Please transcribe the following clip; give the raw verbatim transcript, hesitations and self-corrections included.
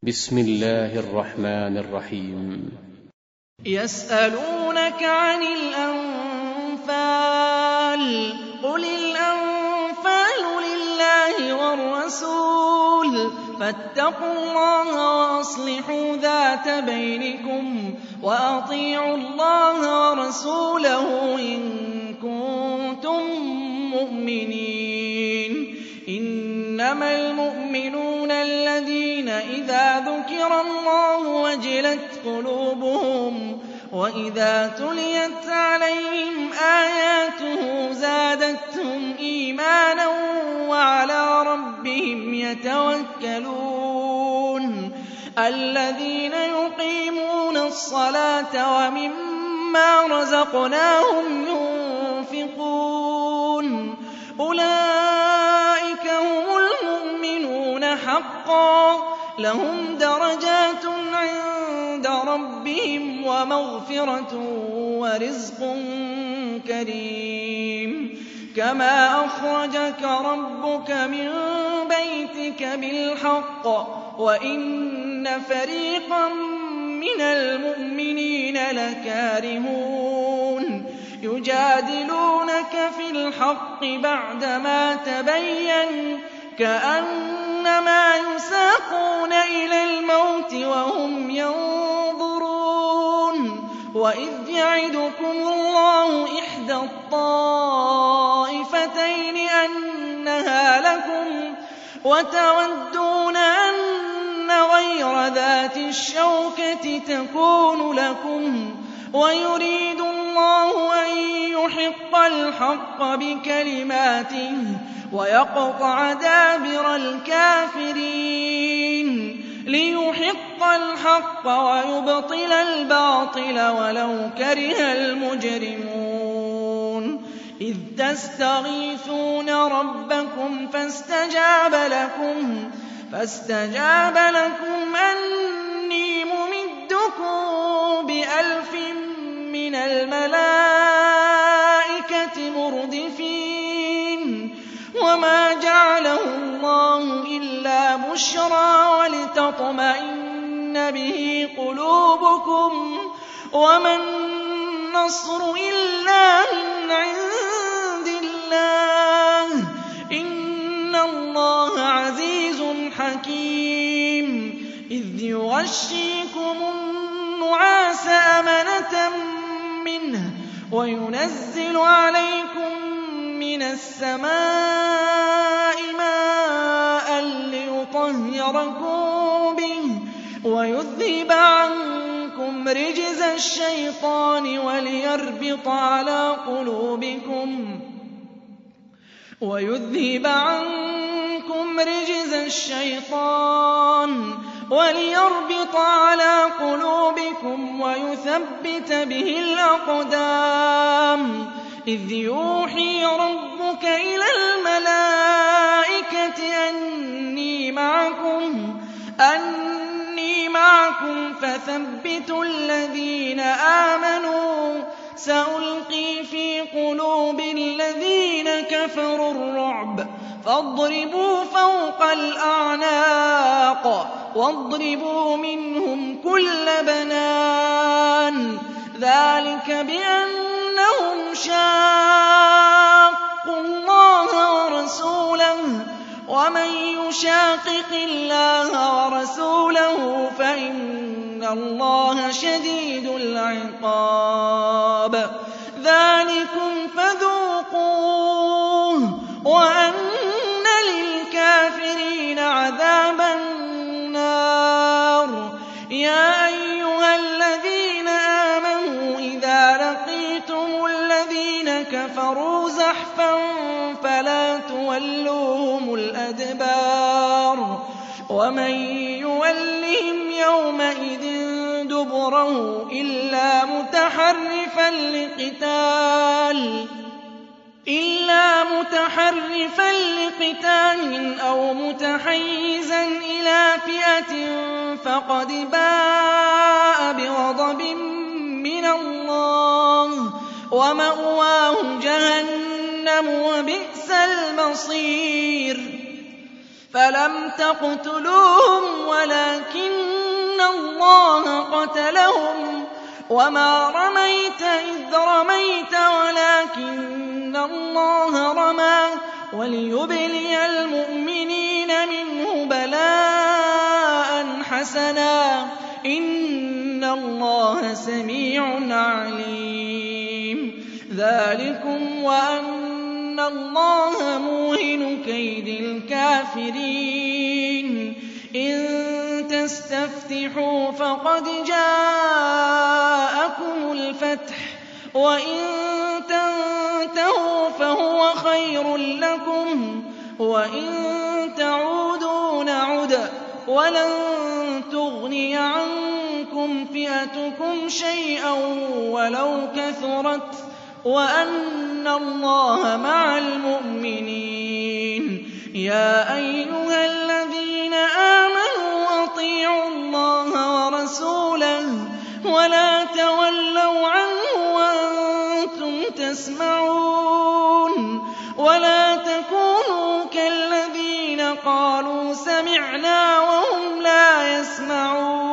بسم الله الرحمن الرحيم. يسألونك عن الأنفال قل الأنفال لله والرسول فاتقوا الله وأصلحوا ذات بينكم وأطيعوا الله ورسوله إن كنتم مؤمنين. إنما المؤمنون الذين إذا ذكر الله وجلت قلوبهم وإذا تليت عليهم آياته زادتهم إيمانا وعلى ربهم يتوكلون. الذين يقيمون الصلاة ومما رزقناهم ينفقون أولئك هم المؤمنون حقا لهم درجات عند ربهم ومغفرة ورزق كريم. كما أخرجك ربك من بيتك بالحق وإن فريقا من المؤمنين لكارهون يجادلونك في الحق بعدما تبين كأنما يساقون إلى الموت وهم ينظرون. وإذ يعدكم الله إحدى الطائفتين أنها لكم وتودون أن غير ذات الشوكة تكون لكم ويريد الله أن يحق الحق بكلماته ويقطع دابر الكافرين ليحق الحق ويبطل الباطل ولو كره المجرمون. إذ تستغيثون ربكم فاستجاب لكم فاستجاب لكم أني ممدكم بألف من الملائكة مردفين. وما جعله الله إلا بشرى ولتطمئن به قلوبكم وما النصر إلا من عند الله إن الله عزيز حكيم. إذ يغشيكم النعاس أمنة منه وينزل عليكم من السماء ماء ليطهركم به ويذهب عنكم رجز الشيطان وليربط على قلوبكم ويذهب عنكم رجز الشيطان وليربط على قلوبكم ويثبت به الأقدام. إذ يوحي ربك إلى الملائكة أني معكم أني معكم فثبتوا الذين آمنوا سألقي في قلوب الذين كفروا الرعب فاضربوا فوق الأعناق واضربوا منهم كل بنان ذلك بأنهم شاقوا الله ورسوله ومن يشاقق الله ورسوله فإن الله شديد العقاب. ذلكم فذوقوه وأن للكافرين عذاب النار. يا أيها الذين آمنوا إذا لقيتم الذين كفروا زحفا فلا تولوهم الأدبار ومن يولهم يومئذ دبره إلا متحرفا لقتال إلا متحرفا لقتال أو متحيزا إلى فئة فقد باء بغضب من الله ومأواه جهنم وبئس المصير. فلم تقتلوهم ولكن قَاتَلَهُمْ وَمَا رَمَيْتَ إِذْ رَمَيْتَ وَلَٰكِنَّ اللَّهَ رَمَىٰ وَلِيُبْلِيَ الْمُؤْمِنِينَ مِنْهُ بَلَاءً حَسَنًا ۚ إِنَّ اللَّهَ سَمِيعٌ عَلِيمٌ. ذَٰلِكُمْ وَأَنَّ اللَّهَ مُوهِنُ كَيْدِ الْكَافِرِينَ. إِن تَسْتَفْتِحُوا فَقَدْ جَاءَكُمُ الْفَتْحُ وَإِن تَنتَهُوا فَهُوَ خَيْرٌ لَّكُمْ وَإِن تَعُودُوا نَعُدْ وَلَن تُغْنِيَ عَنكُمْ فِئَتُكُمْ شَيْئًا وَلَوْ كَثُرَتْ وَأَنَّ اللَّهَ مَعَ الْمُؤْمِنِينَ. يَا أَيُّهَا الَّذِينَ آمَنُوا أَطِيعُوا اللَّهَ وَرَسُولَهُ وَلَا تَوَلَّوْا عَنْهُ وَأَنتُمْ تَسْمَعُونَ. وَلَا تَكُونُوا كَالَّذِينَ قَالُوا سَمِعْنَا وَهُمْ لَا يَسْمَعُونَ.